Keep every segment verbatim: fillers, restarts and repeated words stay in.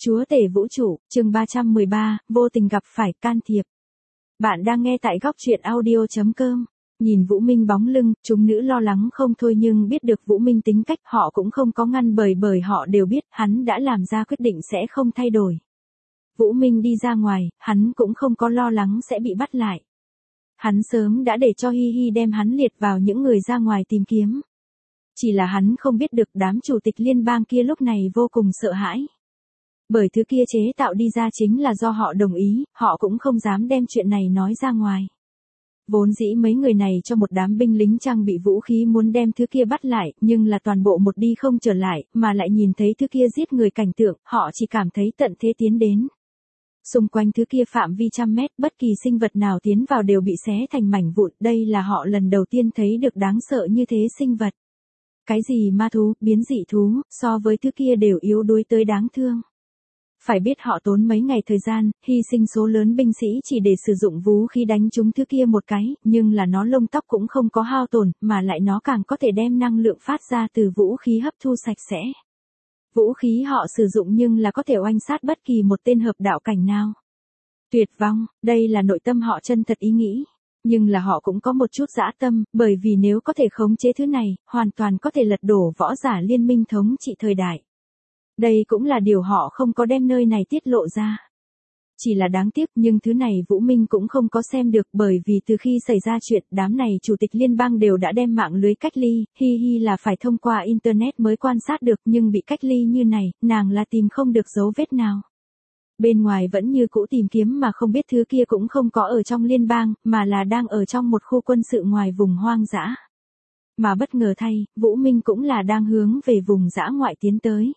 Chúa tể vũ trụ, chương ba trăm mười ba, vô tình gặp phải can thiệp. Bạn đang nghe tại góc truyện audio chấm com. Nhìn Vũ Minh bóng lưng, chúng nữ lo lắng không thôi nhưng biết được Vũ Minh tính cách họ cũng không có ngăn bởi bởi họ đều biết hắn đã làm ra quyết định sẽ không thay đổi. Vũ Minh đi ra ngoài, hắn cũng không có lo lắng sẽ bị bắt lại. Hắn sớm đã để cho Hi Hi đem hắn liệt vào những người ra ngoài tìm kiếm. Chỉ là hắn không biết được đám chủ tịch liên bang kia lúc này vô cùng sợ hãi. Bởi thứ kia chế tạo đi ra chính là do họ đồng ý, họ cũng không dám đem chuyện này nói ra ngoài. Vốn dĩ mấy người này cho một đám binh lính trang bị vũ khí muốn đem thứ kia bắt lại, nhưng là toàn bộ một đi không trở lại, mà lại nhìn thấy thứ kia giết người cảnh tượng, họ chỉ cảm thấy tận thế tiến đến. Xung quanh thứ kia phạm vi trăm mét, bất kỳ sinh vật nào tiến vào đều bị xé thành mảnh vụn, đây là họ lần đầu tiên thấy được đáng sợ như thế sinh vật. Cái gì ma thú, biến dị thú, so với thứ kia đều yếu đuối tới đáng thương. Phải biết họ tốn mấy ngày thời gian, hy sinh số lớn binh sĩ chỉ để sử dụng vũ khí đánh trúng thứ kia một cái, nhưng là nó lông tóc cũng không có hao tổn, mà lại nó càng có thể đem năng lượng phát ra từ vũ khí hấp thu sạch sẽ. Vũ khí họ sử dụng nhưng là có thể oanh sát bất kỳ một tên hợp đạo cảnh nào. Tuyệt vong, đây là nội tâm họ chân thật ý nghĩ. Nhưng là họ cũng có một chút dã tâm, bởi vì nếu có thể khống chế thứ này, hoàn toàn có thể lật đổ võ giả liên minh thống trị thời đại. Đây cũng là điều họ không có đem nơi này tiết lộ ra. Chỉ là đáng tiếc nhưng thứ này Vũ Minh cũng không có xem được bởi vì từ khi xảy ra chuyện đám này chủ tịch liên bang đều đã đem mạng lưới cách ly, Hi Hi là phải thông qua internet mới quan sát được nhưng bị cách ly như này, nàng là tìm không được dấu vết nào. Bên ngoài vẫn như cũ tìm kiếm mà không biết thứ kia cũng không có ở trong liên bang, mà là đang ở trong một khu quân sự ngoài vùng hoang dã. Mà bất ngờ thay, Vũ Minh cũng là đang hướng về vùng dã ngoại tiến tới.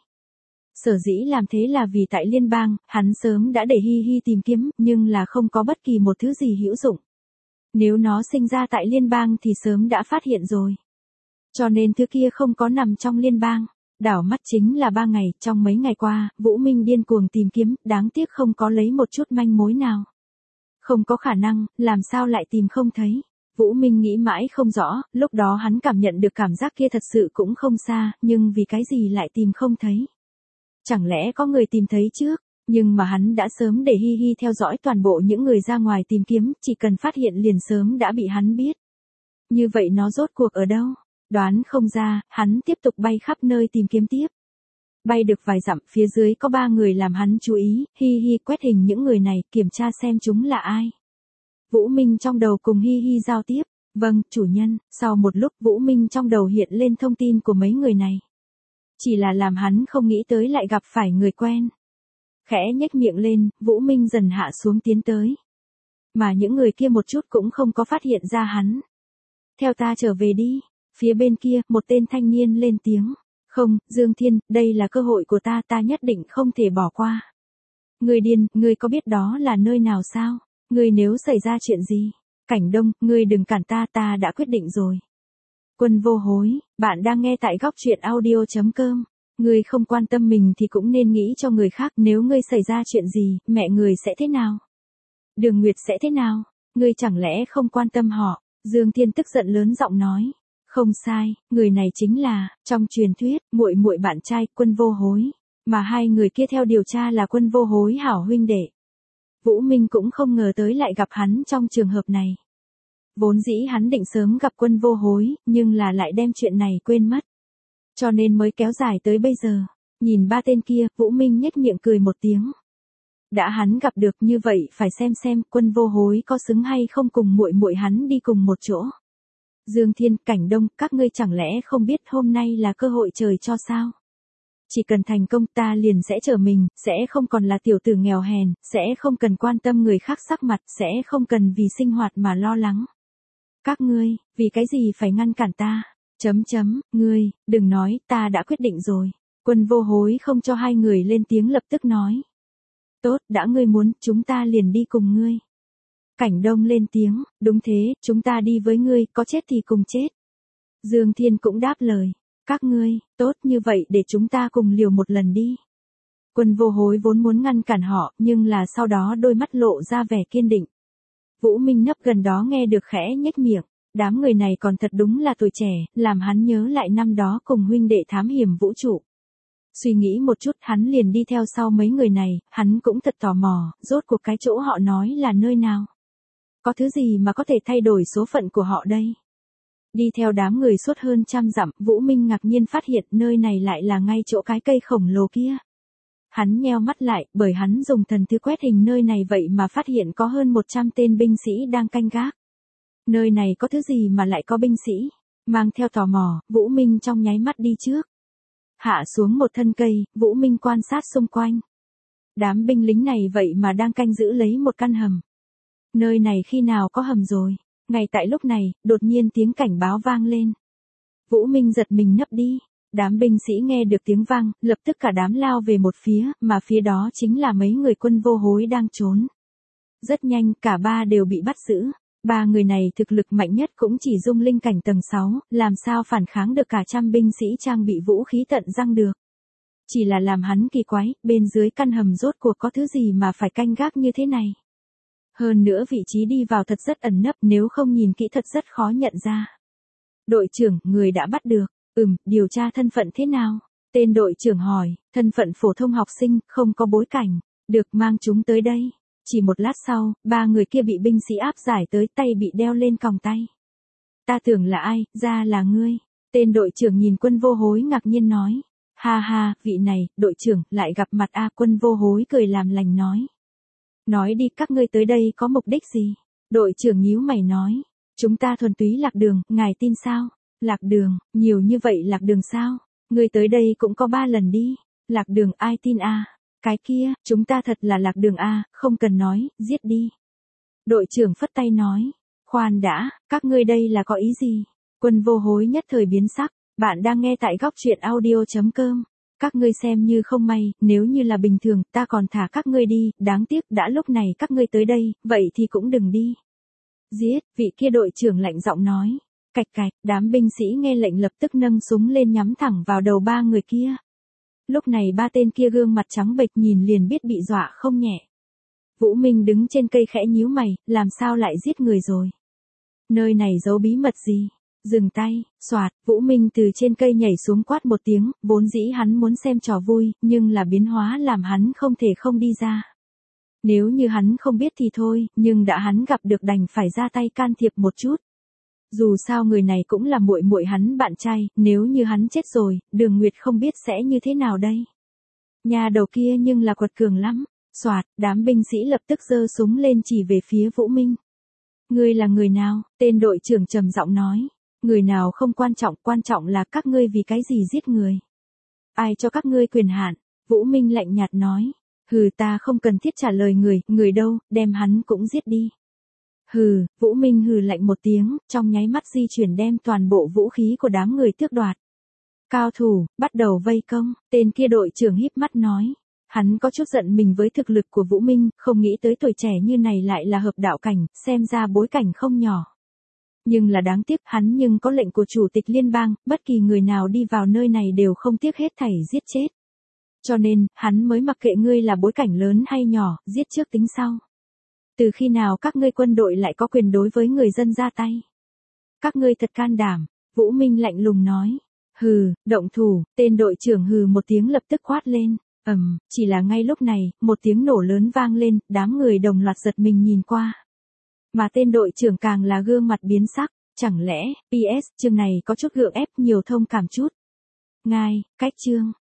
Sở dĩ làm thế là vì tại liên bang, hắn sớm đã để Hi Hi tìm kiếm, nhưng là không có bất kỳ một thứ gì hữu dụng. Nếu nó sinh ra tại liên bang thì sớm đã phát hiện rồi. Cho nên thứ kia không có nằm trong liên bang. Đảo mắt chính là ba ngày, trong mấy ngày qua, Vũ Minh điên cuồng tìm kiếm, đáng tiếc không có lấy một chút manh mối nào. Không có khả năng, làm sao lại tìm không thấy. Vũ Minh nghĩ mãi không rõ, lúc đó hắn cảm nhận được cảm giác kia thật sự cũng không xa, nhưng vì cái gì lại tìm không thấy. Chẳng lẽ có người tìm thấy trước, nhưng mà hắn đã sớm để Hi Hi theo dõi toàn bộ những người ra ngoài tìm kiếm, chỉ cần phát hiện liền sớm đã bị hắn biết. Như vậy nó rốt cuộc ở đâu? Đoán không ra, hắn tiếp tục bay khắp nơi tìm kiếm tiếp. Bay được vài dặm, phía dưới có ba người làm hắn chú ý, Hi Hi quét hình những người này, kiểm tra xem chúng là ai. Vũ Minh trong đầu cùng Hi Hi giao tiếp, vâng, chủ nhân, sau một lúc Vũ Minh trong đầu hiện lên thông tin của mấy người này. Chỉ là làm hắn không nghĩ tới lại gặp phải người quen. Khẽ nhếch miệng lên, Vũ Minh dần hạ xuống tiến tới. Mà những người kia một chút cũng không có phát hiện ra hắn. Theo ta trở về đi. Phía bên kia, một tên thanh niên lên tiếng. Không, Dương Thiên, đây là cơ hội của ta, ta nhất định không thể bỏ qua. Người điên, ngươi có biết đó là nơi nào sao? Ngươi nếu xảy ra chuyện gì? Cảnh Đông, ngươi đừng cản ta, ta đã quyết định rồi. Quân vô hối, bạn đang nghe tại góc truyện audio chấm com. Ngươi không quan tâm mình thì cũng nên nghĩ cho người khác, nếu ngươi xảy ra chuyện gì, mẹ người sẽ thế nào? Đường Nguyệt sẽ thế nào? Ngươi chẳng lẽ không quan tâm họ? Dương Thiên tức giận lớn giọng nói. Không sai, người này chính là, trong truyền thuyết, muội muội bạn trai, Quân vô hối. Mà hai người kia theo điều tra là Quân vô hối hảo huynh đệ. Vũ Minh cũng không ngờ tới lại gặp hắn trong trường hợp này. Vốn dĩ hắn định sớm gặp Quân vô hối, nhưng là lại đem chuyện này quên mất. Cho nên mới kéo dài tới bây giờ. Nhìn ba tên kia, Vũ Minh nhếch miệng cười một tiếng. Đã hắn gặp được như vậy, phải xem xem Quân vô hối có xứng hay không cùng muội muội hắn đi cùng một chỗ. Dương Thiên, Cảnh Đông, các ngươi chẳng lẽ không biết hôm nay là cơ hội trời cho sao? Chỉ cần thành công ta liền sẽ trở mình, sẽ không còn là tiểu tử nghèo hèn, sẽ không cần quan tâm người khác sắc mặt, sẽ không cần vì sinh hoạt mà lo lắng. Các ngươi, vì cái gì phải ngăn cản ta? Chấm chấm, ngươi, đừng nói, ta đã quyết định rồi. Quân vô hối không cho hai người lên tiếng lập tức nói. Tốt, đã ngươi muốn, chúng ta liền đi cùng ngươi. Cảnh Đông lên tiếng, đúng thế, chúng ta đi với ngươi, có chết thì cùng chết. Dương Thiên cũng đáp lời, các ngươi, tốt như vậy để chúng ta cùng liều một lần đi. Quân vô hối vốn muốn ngăn cản họ, nhưng là sau đó đôi mắt lộ ra vẻ kiên định. Vũ Minh nấp gần đó nghe được khẽ nhếch miệng, đám người này còn thật đúng là tuổi trẻ, làm hắn nhớ lại năm đó cùng huynh đệ thám hiểm vũ trụ. Suy nghĩ một chút hắn liền đi theo sau mấy người này, hắn cũng thật tò mò, rốt cuộc cái chỗ họ nói là nơi nào. Có thứ gì mà có thể thay đổi số phận của họ đây? Đi theo đám người suốt hơn trăm dặm, Vũ Minh ngạc nhiên phát hiện nơi này lại là ngay chỗ cái cây khổng lồ kia. Hắn nheo mắt lại, bởi hắn dùng thần thư quét hình nơi này vậy mà phát hiện có hơn một trăm tên binh sĩ đang canh gác. Nơi này có thứ gì mà lại có binh sĩ? Mang theo tò mò, Vũ Minh trong nháy mắt đi trước. Hạ xuống một thân cây, Vũ Minh quan sát xung quanh. Đám binh lính này vậy mà đang canh giữ lấy một căn hầm. Nơi này khi nào có hầm rồi? Ngay tại lúc này, đột nhiên tiếng cảnh báo vang lên. Vũ Minh giật mình nấp đi. Đám binh sĩ nghe được tiếng vang, lập tức cả đám lao về một phía, mà phía đó chính là mấy người quân vô hối đang trốn. Rất nhanh, cả ba đều bị bắt giữ. Ba người này thực lực mạnh nhất cũng chỉ dung linh cảnh tầng sáu, làm sao phản kháng được cả trăm binh sĩ trang bị vũ khí tận răng được. Chỉ là làm hắn kỳ quái, bên dưới căn hầm rốt cuộc có thứ gì mà phải canh gác như thế này. Hơn nữa vị trí đi vào thật rất ẩn nấp, nếu không nhìn kỹ thật rất khó nhận ra. Đội trưởng, người đã bắt được. Ừm, điều tra thân phận thế nào? Tên đội trưởng hỏi, thân phận phổ thông học sinh, không có bối cảnh. Được, mang chúng tới đây. Chỉ một lát sau, ba người kia bị binh sĩ áp giải tới, tay bị đeo lên còng tay. Ta tưởng là ai, ra là ngươi. Tên đội trưởng nhìn quân vô hối ngạc nhiên nói. Ha ha, vị này, đội trưởng, lại gặp mặt a. Quân vô hối cười làm lành nói. Nói đi, các ngươi tới đây có mục đích gì? Đội trưởng nhíu mày nói. Chúng ta thuần túy lạc đường, ngài tin sao? Lạc đường, nhiều như vậy lạc đường sao? Ngươi tới đây cũng có ba lần đi. Lạc đường ai tin a? Cái kia, chúng ta thật là lạc đường a, không cần nói, giết đi. Đội trưởng phất tay nói. Khoan đã, các ngươi đây là có ý gì? Quân vô hối nhất thời biến sắc. Bạn đang nghe tại góc truyện audio.com. Các ngươi xem như không may, nếu như là bình thường, ta còn thả các ngươi đi, đáng tiếc đã lúc này các ngươi tới đây, vậy thì cũng đừng đi. Giết, vị kia đội trưởng lạnh giọng nói. Cạch cạch, đám binh sĩ nghe lệnh lập tức nâng súng lên nhắm thẳng vào đầu ba người kia. Lúc này ba tên kia gương mặt trắng bệch nhìn liền biết bị dọa không nhẹ. Vũ Minh đứng trên cây khẽ nhíu mày, làm sao lại giết người rồi? Nơi này giấu bí mật gì? Dừng tay, xoạt, Vũ Minh từ trên cây nhảy xuống quát một tiếng, vốn dĩ hắn muốn xem trò vui, nhưng là biến hóa làm hắn không thể không đi ra. Nếu như hắn không biết thì thôi, nhưng đã hắn gặp được đành phải ra tay can thiệp một chút. Dù sao người này cũng là muội muội hắn bạn trai, nếu như hắn chết rồi, Đường Nguyệt không biết sẽ như thế nào đây. Nhà đầu kia nhưng là quật cường lắm. Soạt, đám binh sĩ lập tức giơ súng lên chỉ về phía Vũ Minh. Ngươi là người nào? Tên đội trưởng trầm giọng nói. Người nào không quan trọng, quan trọng là các ngươi vì cái gì giết người. Ai cho các ngươi quyền hạn? Vũ Minh lạnh nhạt nói. Hừ, ta không cần thiết trả lời người, người đâu, đem hắn cũng giết đi. Hừ, Vũ Minh hừ lạnh một tiếng, trong nháy mắt di chuyển đem toàn bộ vũ khí của đám người tước đoạt. Cao thủ, bắt đầu vây công, tên kia đội trưởng híp mắt nói. Hắn có chút giận mình với thực lực của Vũ Minh, không nghĩ tới tuổi trẻ như này lại là hợp đạo cảnh, xem ra bối cảnh không nhỏ. Nhưng là đáng tiếc, hắn nhưng có lệnh của chủ tịch liên bang, bất kỳ người nào đi vào nơi này đều không tiếc hết thảy giết chết. Cho nên, hắn mới mặc kệ ngươi là bối cảnh lớn hay nhỏ, giết trước tính sau. Từ khi nào các ngươi quân đội lại có quyền đối với người dân ra tay? Các ngươi thật can đảm, Vũ Minh lạnh lùng nói. Hừ, động thủ, tên đội trưởng hừ một tiếng lập tức quát lên. Ầm, um, chỉ là ngay lúc này, một tiếng nổ lớn vang lên, đám người đồng loạt giật mình nhìn qua. Mà tên đội trưởng càng là gương mặt biến sắc, chẳng lẽ, pê ét, chương này có chút gượng ép nhiều thông cảm chút. Ngài, cách chương,